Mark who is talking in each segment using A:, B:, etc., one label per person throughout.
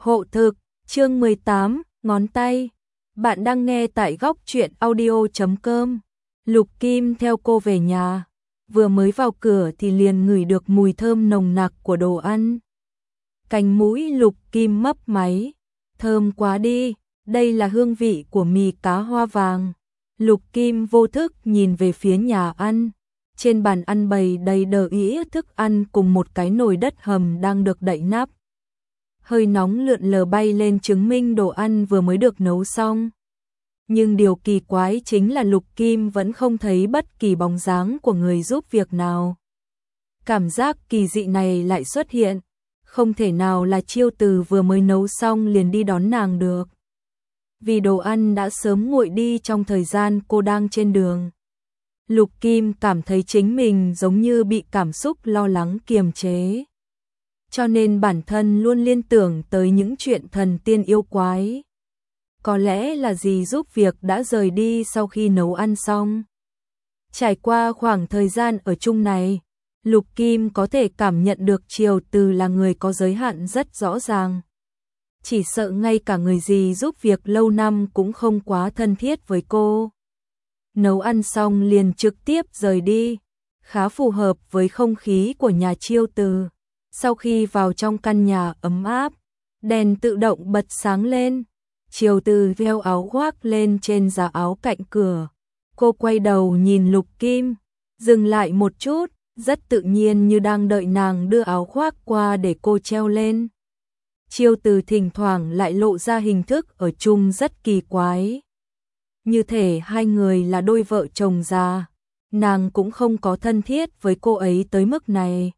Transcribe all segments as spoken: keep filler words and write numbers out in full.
A: Hộ thực, chương mười tám, ngón tay. Bạn đang nghe tại góc truyện audio chấm com. Lục Kim theo cô về nhà, vừa mới vào cửa thì liền ngửi được mùi thơm nồng nặc của đồ ăn. Cánh mũi Lục Kim mấp máy, thơm quá đi, đây là hương vị của mì cá hoa vàng. Lục Kim vô thức nhìn về phía nhà ăn, trên bàn ăn bày đầy đờ ĩa thức ăn cùng một cái nồi đất hầm đang được đậy nắp. Hơi nóng lượn lờ bay lên chứng minh đồ ăn vừa mới được nấu xong. Nhưng điều kỳ quái chính là Lục Kim vẫn không thấy bất kỳ bóng dáng của người giúp việc nào. Cảm giác kỳ dị này lại xuất hiện, không thể nào là Chiêu Từ vừa mới nấu xong liền đi đón nàng được. Vì đồ ăn đã sớm nguội đi trong thời gian cô đang trên đường. Lục Kim cảm thấy chính mình giống như bị cảm xúc lo lắng kiềm chế. Cho nên bản thân luôn liên tưởng tới những chuyện thần tiên yêu quái. Có lẽ là dì giúp việc đã rời đi sau khi nấu ăn xong. Trải qua khoảng thời gian ở chung này, Lục Kim có thể cảm nhận được Chiêu Từ là người có giới hạn rất rõ ràng. Chỉ sợ ngay cả người dì giúp việc lâu năm cũng không quá thân thiết với cô. Nấu ăn xong liền trực tiếp rời đi, khá phù hợp với không khí của nhà Chiêu Từ. Sau khi vào trong căn nhà ấm áp, đèn tự động bật sáng lên. Chiêu Từ đeo áo khoác lên trên giá áo cạnh cửa. Cô quay đầu nhìn Lục Kim, dừng lại một chút, rất tự nhiên như đang đợi nàng đưa áo khoác qua để cô treo lên. Chiêu Từ thỉnh thoảng lại lộ ra hình thức ở chung rất kỳ quái. Như thể hai người là đôi vợ chồng già, nàng cũng không có thân thiết với cô ấy tới mức này.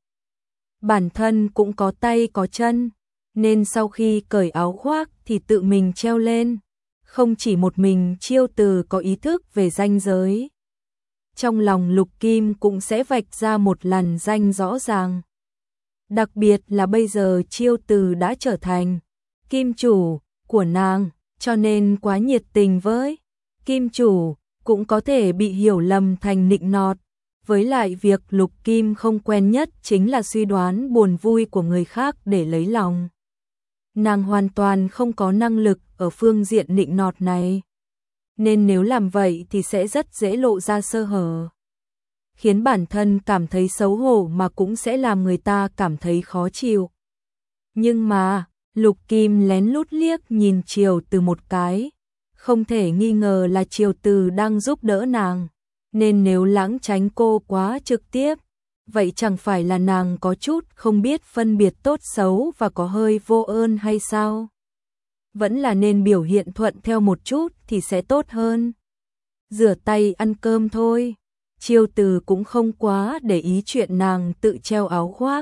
A: Bản thân cũng có tay có chân, nên sau khi cởi áo khoác thì tự mình treo lên. Không chỉ một mình Chiêu Từ có ý thức về ranh giới. Trong lòng Lục Kim cũng sẽ vạch ra một lằn ranh rõ ràng. Đặc biệt là bây giờ Chiêu Từ đã trở thành kim chủ của nàng, cho nên quá nhiệt tình với kim chủ cũng có thể bị hiểu lầm thành nịnh nọt. Với lại việc Lục Kim không quen nhất chính là suy đoán buồn vui của người khác để lấy lòng. Nàng hoàn toàn không có năng lực ở phương diện nịnh nọt này. Nên nếu làm vậy thì sẽ rất dễ lộ ra sơ hở. Khiến bản thân cảm thấy xấu hổ mà cũng sẽ làm người ta cảm thấy khó chịu. Nhưng mà, Lục Kim lén lút liếc nhìn Chiêu Từ một cái. Không thể nghi ngờ là Chiêu Từ đang giúp đỡ nàng. Nên nếu lãng tránh cô quá trực tiếp, vậy chẳng phải là nàng có chút không biết phân biệt tốt xấu và có hơi vô ơn hay sao? Vẫn là nên biểu hiện thuận theo một chút thì sẽ tốt hơn. Rửa tay ăn cơm thôi. Chiêu Từ cũng không quá để ý chuyện nàng tự treo áo khoác.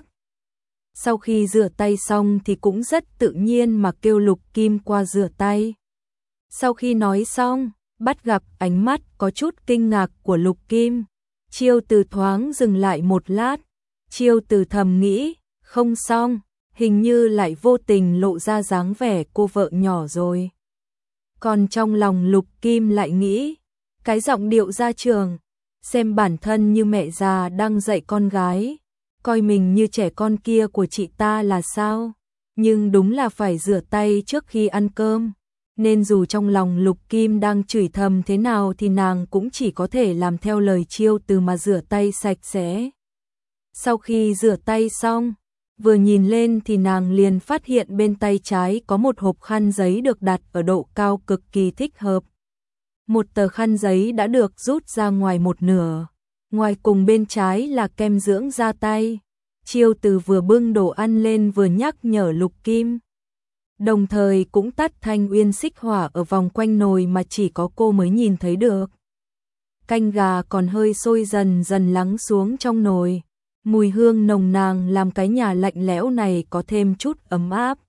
A: Sau khi rửa tay xong thì cũng rất tự nhiên mà kêu Lục Kim qua rửa tay. Sau khi nói xong, bắt gặp ánh mắt có chút kinh ngạc của Lục Kim. Chiêu Từ thoáng dừng lại một lát. Chiêu Từ thầm nghĩ, không xong, hình như lại vô tình lộ ra dáng vẻ cô vợ nhỏ rồi. Còn trong lòng Lục Kim lại nghĩ, cái giọng điệu ra trường, xem bản thân như mẹ già đang dạy con gái, coi mình như trẻ con kia của chị ta là sao? Nhưng đúng là phải rửa tay trước khi ăn cơm. Nên dù trong lòng Lục Kim đang chửi thầm thế nào thì nàng cũng chỉ có thể làm theo lời Chiêu Từ mà rửa tay sạch sẽ. Sau khi rửa tay xong, vừa nhìn lên thì nàng liền phát hiện bên tay trái có một hộp khăn giấy được đặt ở độ cao cực kỳ thích hợp. Một tờ khăn giấy đã được rút ra ngoài một nửa, ngoài cùng bên trái là kem dưỡng da tay. Chiêu Từ vừa bưng đồ ăn lên vừa nhắc nhở Lục Kim. Đồng thời cũng tắt thanh uyên xích hỏa ở vòng quanh nồi mà chỉ có cô mới nhìn thấy được. Canh gà còn hơi sôi dần dần lắng xuống trong nồi. Mùi hương nồng nàn làm cái nhà lạnh lẽo này có thêm chút ấm áp.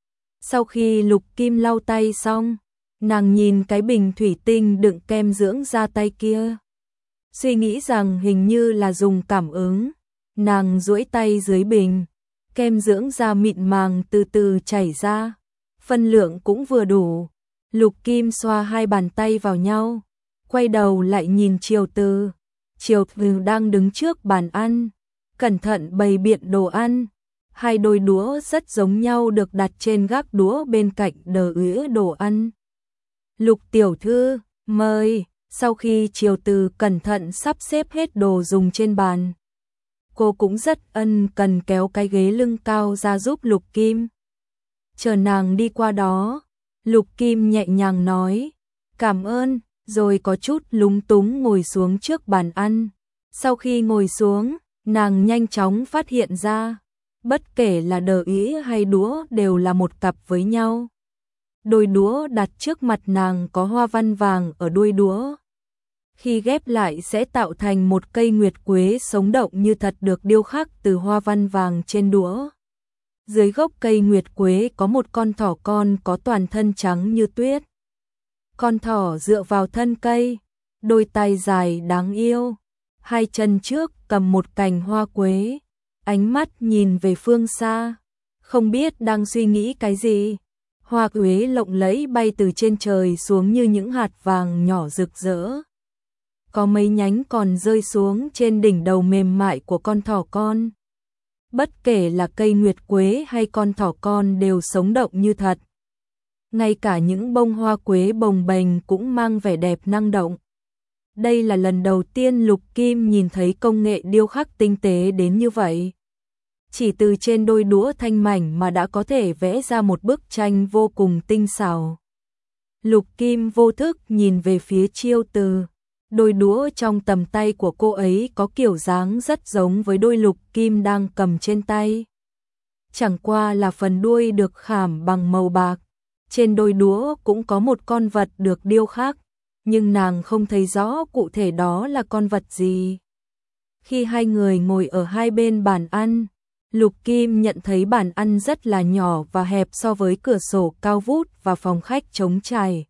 A: Sau khi Lục Kim lau tay xong, nàng nhìn cái bình thủy tinh đựng kem dưỡng da tay kia. Suy nghĩ rằng hình như là dùng cảm ứng. Nàng duỗi tay dưới bình, kem dưỡng da mịn màng từ từ chảy ra. Phân lượng cũng vừa đủ. Lục Kim xoa hai bàn tay vào nhau, quay đầu lại nhìn Chiêu Từ. Chiêu Từ đang đứng trước bàn ăn, cẩn thận bày biện đồ ăn. Hai đôi đũa rất giống nhau được đặt trên gác đũa bên cạnh đờ ứa đồ ăn. Lục tiểu thư, mời. Sau khi Triều Từ cẩn thận sắp xếp hết đồ dùng trên bàn, cô cũng rất ân cần kéo cái ghế lưng cao ra giúp Lục Kim. Chờ nàng đi qua đó, Lục Kim nhẹ nhàng nói, cảm ơn, rồi có chút lúng túng ngồi xuống trước bàn ăn. Sau khi ngồi xuống, nàng nhanh chóng phát hiện ra, bất kể là đờ ý hay đũa đều là một cặp với nhau. Đôi đũa đặt trước mặt nàng có hoa văn vàng ở đuôi đũa. Khi ghép lại sẽ tạo thành một cây nguyệt quế sống động như thật được điêu khắc từ hoa văn vàng trên đũa. Dưới gốc cây nguyệt quế có một con thỏ con có toàn thân trắng như tuyết. Con thỏ dựa vào thân cây, đôi tay dài đáng yêu, hai chân trước cầm một cành hoa quế, ánh mắt nhìn về phương xa, không biết đang suy nghĩ cái gì. Hoa quế lộng lẫy bay từ trên trời xuống như những hạt vàng nhỏ rực rỡ. Có mấy nhánh còn rơi xuống trên đỉnh đầu mềm mại của con thỏ con. Bất kể là cây nguyệt quế hay con thỏ con đều sống động như thật. Ngay cả những bông hoa quế bồng bềnh cũng mang vẻ đẹp năng động. Đây là lần đầu tiên Lục Kim nhìn thấy công nghệ điêu khắc tinh tế đến như vậy. Chỉ từ trên đôi đũa thanh mảnh mà đã có thể vẽ ra một bức tranh vô cùng tinh xảo. Lục Kim vô thức nhìn về phía Chiêu Từ. Đôi đũa trong tầm tay của cô ấy có kiểu dáng rất giống với đôi Lục Kim đang cầm trên tay. Chẳng qua là phần đuôi được khảm bằng màu bạc. Trên đôi đũa cũng có một con vật được điêu khắc, nhưng nàng không thấy rõ cụ thể đó là con vật gì. Khi hai người ngồi ở hai bên bàn ăn, Lục Kim nhận thấy bàn ăn rất là nhỏ và hẹp so với cửa sổ cao vút và phòng khách trống trải.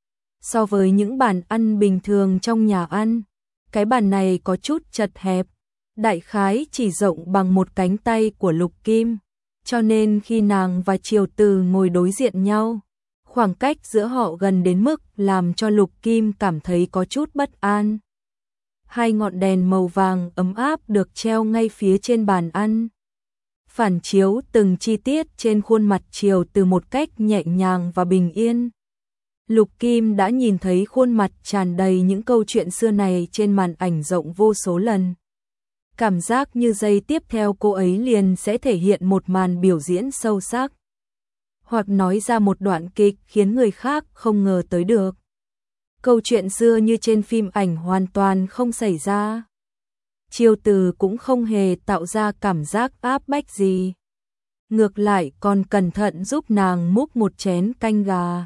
A: So với những bàn ăn bình thường trong nhà ăn, cái bàn này có chút chật hẹp, đại khái chỉ rộng bằng một cánh tay của Lục Kim, cho nên khi nàng và Triều Từ ngồi đối diện nhau, khoảng cách giữa họ gần đến mức làm cho Lục Kim cảm thấy có chút bất an. Hai ngọn đèn màu vàng ấm áp được treo ngay phía trên bàn ăn, phản chiếu từng chi tiết trên khuôn mặt Triều Từ một cách nhẹ nhàng và bình yên. Lục Kim đã nhìn thấy khuôn mặt tràn đầy những câu chuyện xưa này trên màn ảnh rộng vô số lần. Cảm giác như giây tiếp theo cô ấy liền sẽ thể hiện một màn biểu diễn sâu sắc, hoặc nói ra một đoạn kịch khiến người khác không ngờ tới được. Câu chuyện xưa như trên phim ảnh hoàn toàn không xảy ra. Chiêu Từ cũng không hề tạo ra cảm giác áp bách gì. Ngược lại còn cẩn thận giúp nàng múc một chén canh gà.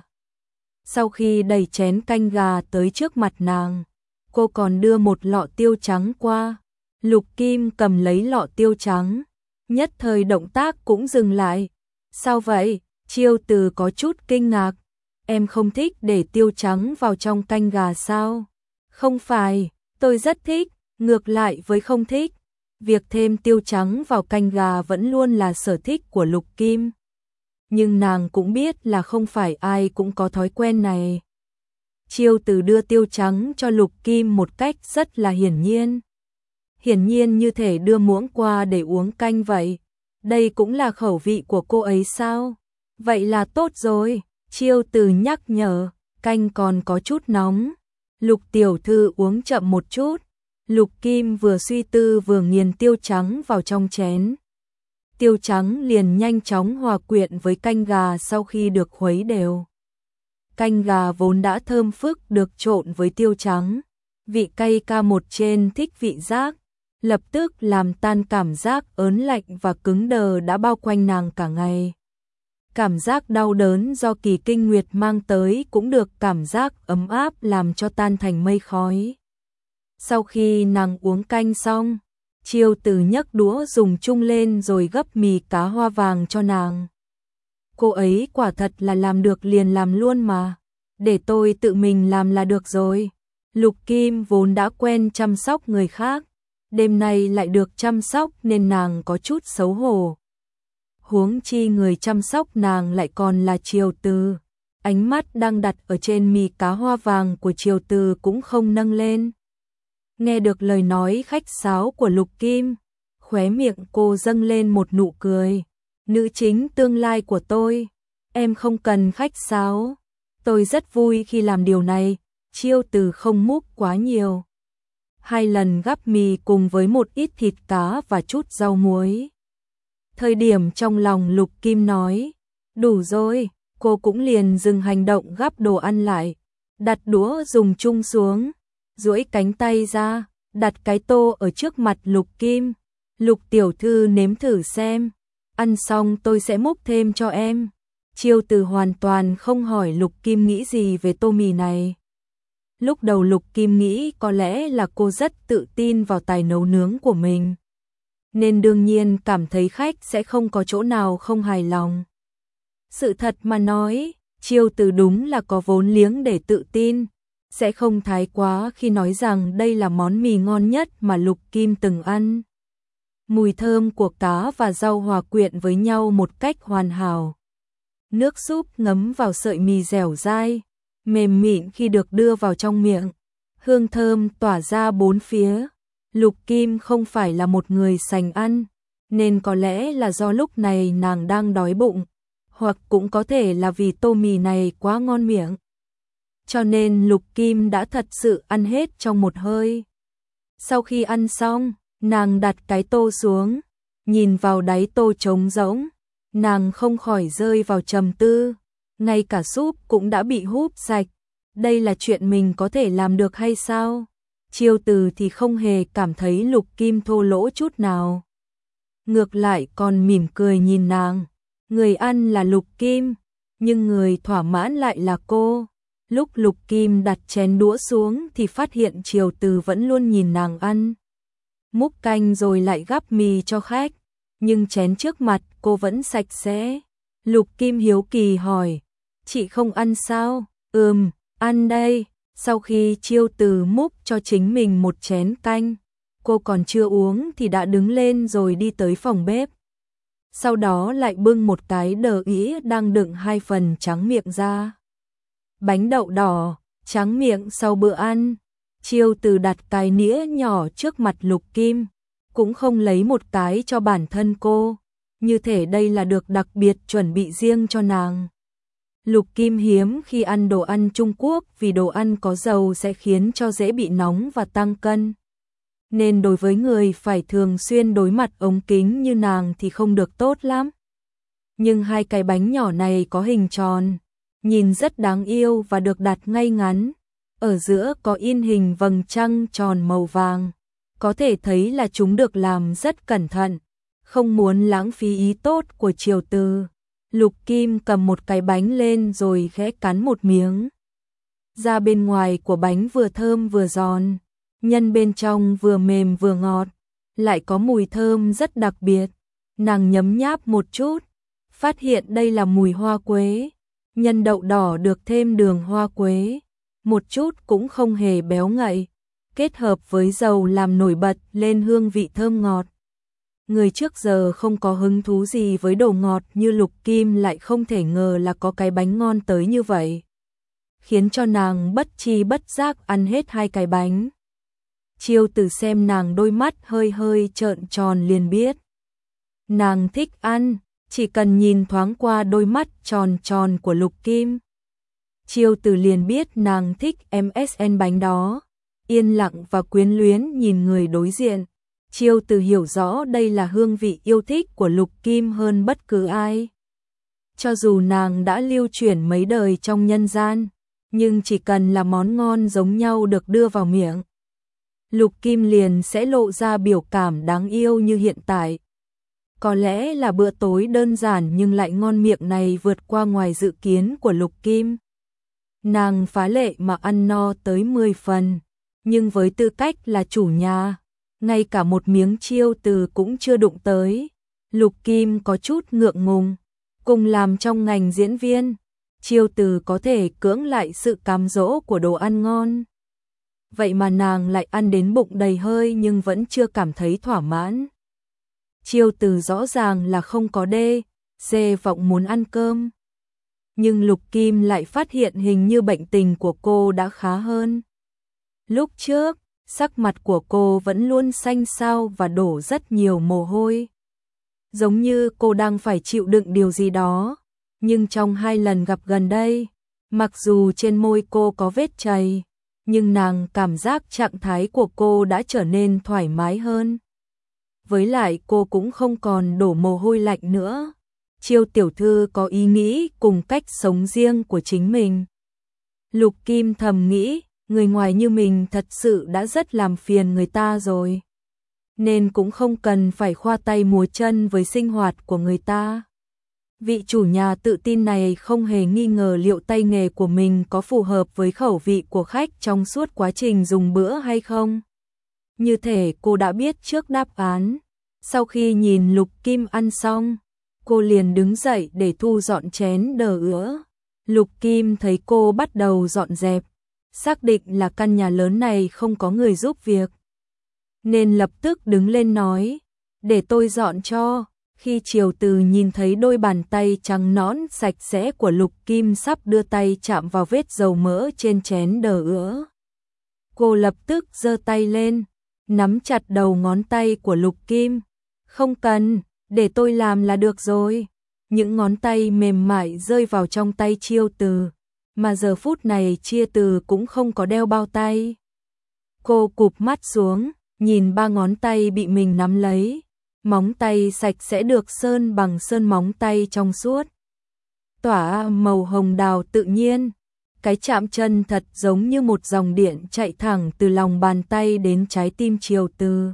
A: Sau khi đẩy chén canh gà tới trước mặt nàng, cô còn đưa một lọ tiêu trắng qua. Lục Kim cầm lấy lọ tiêu trắng, nhất thời động tác cũng dừng lại. Sao vậy? Chiêu Từ có chút kinh ngạc. Em không thích để tiêu trắng vào trong canh gà sao? Không phải, tôi rất thích. Ngược lại với không thích, việc thêm tiêu trắng vào canh gà vẫn luôn là sở thích của Lục Kim. Nhưng nàng cũng biết là không phải ai cũng có thói quen này. Chiêu Từ đưa tiêu trắng cho Lục Kim một cách rất là hiển nhiên. Hiển nhiên như thể đưa muỗng qua để uống canh vậy. Đây cũng là khẩu vị của cô ấy sao? Vậy là tốt rồi. Chiêu Từ nhắc nhở, canh còn có chút nóng. Lục tiểu thư uống chậm một chút. Lục Kim vừa suy tư vừa nghiền tiêu trắng vào trong chén. Tiêu trắng liền nhanh chóng hòa quyện với canh gà sau khi được khuấy đều. Canh gà vốn đã thơm phức được trộn với tiêu trắng. Vị cay ca một trên thích vị giác, lập tức làm tan cảm giác ớn lạnh và cứng đờ đã bao quanh nàng cả ngày. Cảm giác đau đớn do kỳ kinh nguyệt mang tới cũng được cảm giác ấm áp làm cho tan thành mây khói. Sau khi nàng uống canh xong, Chiêu Từ nhấc đũa dùng chung lên rồi gấp mì cá hoa vàng cho nàng. Cô ấy quả thật là làm được liền làm luôn mà. Để tôi tự mình làm là được rồi. Lục Kim vốn đã quen chăm sóc người khác, đêm nay lại được chăm sóc nên nàng có chút xấu hổ. Huống chi người chăm sóc nàng lại còn là Chiêu Từ. Ánh mắt đang đặt ở trên mì cá hoa vàng của Chiêu Từ cũng không nâng lên. Nghe được lời nói khách sáo của Lục Kim, khóe miệng cô dâng lên một nụ cười. nữ chính tương lai của tôi, em không cần khách sáo. Tôi rất vui khi làm điều này, Chiêu Từ không múc quá nhiều. Hai lần gắp mì cùng với một ít thịt cá và chút rau muối. Thời điểm trong lòng Lục Kim nói, đủ rồi, cô cũng liền dừng hành động gắp đồ ăn lại, đặt đũa dùng chung xuống, duỗi cánh tay ra, đặt cái tô ở trước mặt Lục Kim. Lục tiểu thư nếm thử xem, ăn xong tôi sẽ múc thêm cho em. Chiêu Từ hoàn toàn không hỏi Lục Kim nghĩ gì về tô mì này. Lúc đầu Lục Kim nghĩ có lẽ là cô rất tự tin vào tài nấu nướng của mình, nên đương nhiên cảm thấy khách sẽ không có chỗ nào không hài lòng. Sự thật mà nói, Chiêu Từ đúng là có vốn liếng để tự tin, sẽ không thái quá khi nói rằng đây là món mì ngon nhất mà Lục Kim từng ăn. Mùi thơm của cá và rau hòa quyện với nhau một cách hoàn hảo. Nước súp ngấm vào sợi mì dẻo dai, mềm mịn khi được đưa vào trong miệng, hương thơm tỏa ra bốn phía. Lục Kim không phải là một người sành ăn, nên có lẽ là do lúc này nàng đang đói bụng, hoặc cũng có thể là vì tô mì này quá ngon miệng. Cho nên Lục Kim đã thật sự ăn hết trong một hơi. Sau khi ăn xong, nàng đặt cái tô xuống, nhìn vào đáy tô trống rỗng, nàng không khỏi rơi vào trầm tư, ngay cả súp cũng đã bị húp sạch. Đây là chuyện mình có thể làm được hay sao? Chiêu Từ thì không hề cảm thấy Lục Kim thô lỗ chút nào. Ngược lại còn mỉm cười nhìn nàng. Người ăn là Lục Kim, nhưng người thỏa mãn lại là cô. Lúc Lục Kim đặt chén đũa xuống thì phát hiện Chiêu Từ vẫn luôn nhìn nàng ăn. Múc canh rồi lại gắp mì cho khách, nhưng chén trước mặt cô vẫn sạch sẽ. Lục Kim hiếu kỳ hỏi, chị không ăn sao? Ừm, ăn đây. Sau khi Chiêu Từ múc cho chính mình một chén canh, cô còn chưa uống thì đã đứng lên rồi đi tới phòng bếp. Sau đó lại bưng một cái đờ ĩ đang đựng hai phần tráng miệng ra. Bánh đậu đỏ, tráng miệng sau bữa ăn. Chiêu Từ đặt cái nĩa nhỏ trước mặt Lục Kim, cũng không lấy một cái cho bản thân cô, như thể đây là được đặc biệt chuẩn bị riêng cho nàng. Lục Kim hiếm khi ăn đồ ăn Trung Quốc vì đồ ăn có dầu sẽ khiến cho dễ bị nóng và tăng cân. Nên đối với người phải thường xuyên đối mặt ống kính như nàng thì không được tốt lắm. Nhưng hai cái bánh nhỏ này có hình tròn, nhìn rất đáng yêu và được đặt ngay ngắn. Ở giữa có in hình vầng trăng tròn màu vàng. Có thể thấy là chúng được làm rất cẩn thận, không muốn lãng phí ý tốt của Chiêu Từ. Lục Kim cầm một cái bánh lên rồi khẽ cắn một miếng. Da bên ngoài của bánh vừa thơm vừa giòn, nhân bên trong vừa mềm vừa ngọt, lại có mùi thơm rất đặc biệt. Nàng nhấm nháp một chút, phát hiện đây là mùi hoa quế. Nhân đậu đỏ được thêm đường hoa quế, một chút cũng không hề béo ngậy, kết hợp với dầu làm nổi bật lên hương vị thơm ngọt. Người trước giờ không có hứng thú gì với đồ ngọt như Lục Kim lại không thể ngờ là có cái bánh ngon tới như vậy, khiến cho nàng bất chi bất giác ăn hết hai cái bánh. Chiêu Từ xem nàng đôi mắt hơi hơi trợn tròn liền biết nàng thích ăn, chỉ cần nhìn thoáng qua đôi mắt tròn tròn của Lục Kim, Chiêu Từ liền biết nàng thích em ét en bánh đó. Yên lặng và quyến luyến nhìn người đối diện, Chiêu Từ hiểu rõ đây là hương vị yêu thích của Lục Kim hơn bất cứ ai. Cho dù nàng đã lưu chuyển mấy đời trong nhân gian, nhưng chỉ cần là món ngon giống nhau được đưa vào miệng, Lục Kim liền sẽ lộ ra biểu cảm đáng yêu như hiện tại. Có lẽ là bữa tối đơn giản nhưng lại ngon miệng này vượt qua ngoài dự kiến của Lục Kim. Nàng phá lệ mà ăn no tới mười phần, nhưng với tư cách là chủ nhà, ngay cả một miếng Chiêu Từ cũng chưa đụng tới. Lục Kim có chút ngượng ngùng, cùng làm trong ngành diễn viên, Chiêu Từ có thể cưỡng lại sự cám dỗ của đồ ăn ngon. Vậy mà nàng lại ăn đến bụng đầy hơi nhưng vẫn chưa cảm thấy thỏa mãn. Chiêu Từ rõ ràng là không có đê, dê vọng muốn ăn cơm. Nhưng Lục Kim lại phát hiện hình như bệnh tình của cô đã khá hơn. Lúc trước, sắc mặt của cô vẫn luôn xanh xao và đổ rất nhiều mồ hôi. giống như cô đang phải chịu đựng điều gì đó. Nhưng trong hai lần gặp gần đây, mặc dù trên môi cô có vết chày, nhưng nàng cảm giác trạng thái của cô đã trở nên thoải mái hơn. Với lại cô cũng không còn đổ mồ hôi lạnh nữa. Chiêu tiểu thư có ý nghĩ cùng cách sống riêng của chính mình. Lục Kim thầm nghĩ, người ngoài như mình thật sự đã rất làm phiền người ta rồi, nên cũng không cần phải khoa tay múa chân với sinh hoạt của người ta. Vị chủ nhà tự tin này không hề nghi ngờ liệu tay nghề của mình có phù hợp với khẩu vị của khách trong suốt quá trình dùng bữa hay không. Như thể cô đã biết trước đáp án. Sau khi nhìn Lục Kim ăn xong, cô liền đứng dậy để thu dọn chén đờ ứa. Lục Kim thấy cô bắt đầu dọn dẹp, xác định là căn nhà lớn này không có người giúp việc, nên lập tức đứng lên nói, để tôi dọn cho. Khi Triều Từ nhìn thấy đôi bàn tay trắng nõn sạch sẽ của Lục Kim sắp đưa tay chạm vào vết dầu mỡ trên chén đờ ứa, cô lập tức giơ tay lên, nắm chặt đầu ngón tay của Lục Kim. Không cần, để tôi làm là được rồi. Những ngón tay mềm mại rơi vào trong tay Chiêu Từ, mà giờ phút này Chia Từ cũng không có đeo bao tay. Cô cụp mắt xuống, nhìn ba ngón tay bị mình nắm lấy, móng tay sạch sẽ được sơn bằng sơn móng tay trong suốt, tỏa màu hồng đào tự nhiên. Cái chạm chân thật giống như một dòng điện chạy thẳng từ lòng bàn tay đến trái tim Chiêu Từ.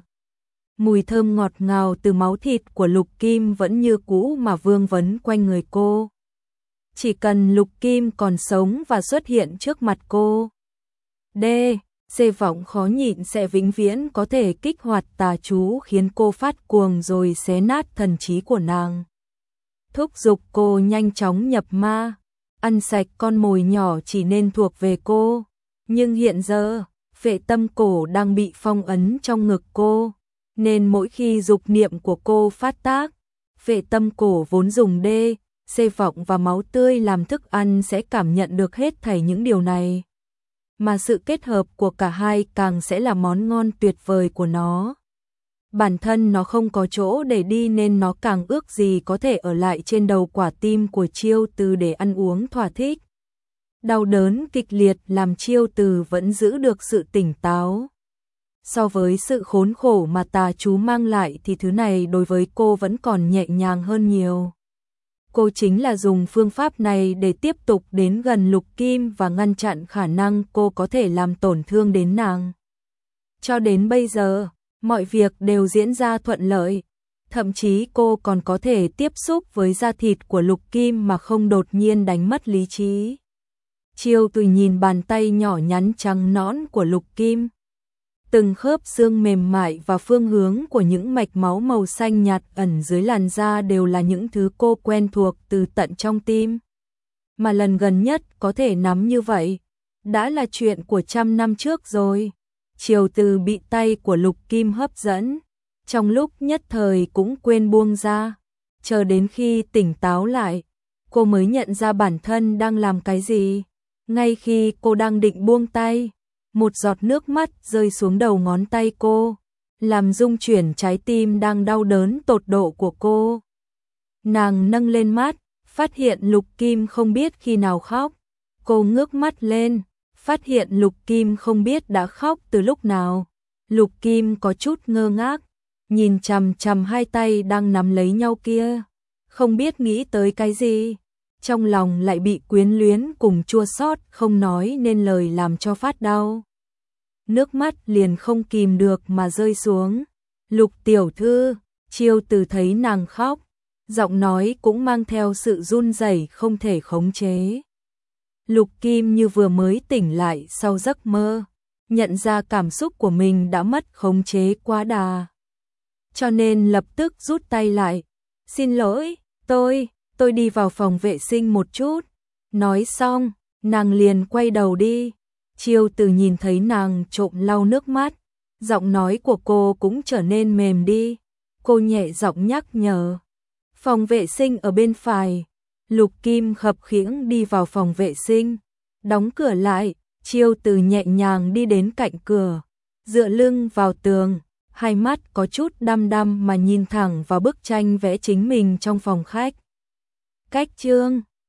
A: Mùi thơm ngọt ngào từ máu thịt của Lục Kim vẫn như cũ mà vương vấn quanh người cô. Chỉ cần Lục Kim còn sống và xuất hiện trước mặt cô, D, xê vọng khó nhịn sẽ vĩnh viễn có thể kích hoạt tà chú khiến cô phát cuồng rồi xé nát thần trí của nàng. Thúc giục cô nhanh chóng nhập ma, ăn sạch con mồi nhỏ chỉ nên thuộc về cô. Nhưng hiện giờ, phệ tâm cổ đang bị phong ấn trong ngực cô, nên mỗi khi dục niệm của cô phát tác, phệ tâm cổ vốn dùng D, xê vọng và máu tươi làm thức ăn sẽ cảm nhận được hết thảy những điều này. Mà sự kết hợp của cả hai càng sẽ là món ngon tuyệt vời của nó. Bản thân nó không có chỗ để đi nên nó càng ước gì có thể ở lại trên đầu quả tim của Chiêu Từ để ăn uống thỏa thích. Đau đớn kịch liệt làm Chiêu Từ vẫn giữ được sự tỉnh táo. So với sự khốn khổ mà tà chú mang lại thì thứ này đối với cô vẫn còn nhẹ nhàng hơn nhiều. Cô chính là dùng phương pháp này để tiếp tục đến gần Lục Kim và ngăn chặn khả năng cô có thể làm tổn thương đến nàng. Cho đến bây giờ, mọi việc đều diễn ra thuận lợi. Thậm chí cô còn có thể tiếp xúc với da thịt của Lục Kim mà không đột nhiên đánh mất lý trí. Chiêu Từ nhìn bàn tay nhỏ nhắn trắng nõn của Lục Kim. Từng khớp xương mềm mại và phương hướng của những mạch máu màu xanh nhạt ẩn dưới làn da đều là những thứ cô quen thuộc từ tận trong tim. Mà lần gần nhất có thể nắm như vậy, đã là chuyện của trăm năm trước rồi. Chiều Từ bị tay của Lục Kim hấp dẫn, trong lúc nhất thời cũng quên buông ra. Chờ đến khi tỉnh táo lại, cô mới nhận ra bản thân đang làm cái gì. Ngay khi cô đang định buông tay, một giọt nước mắt rơi xuống đầu ngón tay cô, làm rung chuyển trái tim đang đau đớn tột độ của cô. Nàng nâng lên mắt, phát hiện Lục Kim không biết khi nào khóc. Cô ngước mắt lên, phát hiện Lục Kim không biết đã khóc từ lúc nào. Lục Kim có chút ngơ ngác, nhìn chằm chằm hai tay đang nắm lấy nhau kia, không biết nghĩ tới cái gì. Trong lòng lại bị quyến luyến cùng chua xót không nói nên lời làm cho phát đau. Nước mắt liền không kìm được mà rơi xuống. Lục tiểu thư, Chiêu Từ thấy nàng khóc, giọng nói cũng mang theo sự run rẩy không thể khống chế. Lục Kim như vừa mới tỉnh lại sau giấc mơ, nhận ra cảm xúc của mình đã mất khống chế quá đà. Cho nên lập tức rút tay lại. Xin lỗi, tôi... tôi đi vào phòng vệ sinh một chút. Nói xong, nàng liền quay đầu đi. Chiêu Từ nhìn thấy nàng trộm lau nước mắt, giọng nói của cô cũng trở nên mềm đi. Cô nhẹ giọng nhắc nhở. Phòng vệ sinh ở bên phải. Lục Kim khập khiễng đi vào phòng vệ sinh, đóng cửa lại. Chiêu Từ nhẹ nhàng đi đến cạnh cửa, dựa lưng vào tường, hai mắt có chút đăm đăm mà nhìn thẳng vào bức tranh vẽ chính mình trong phòng khách. Cách chương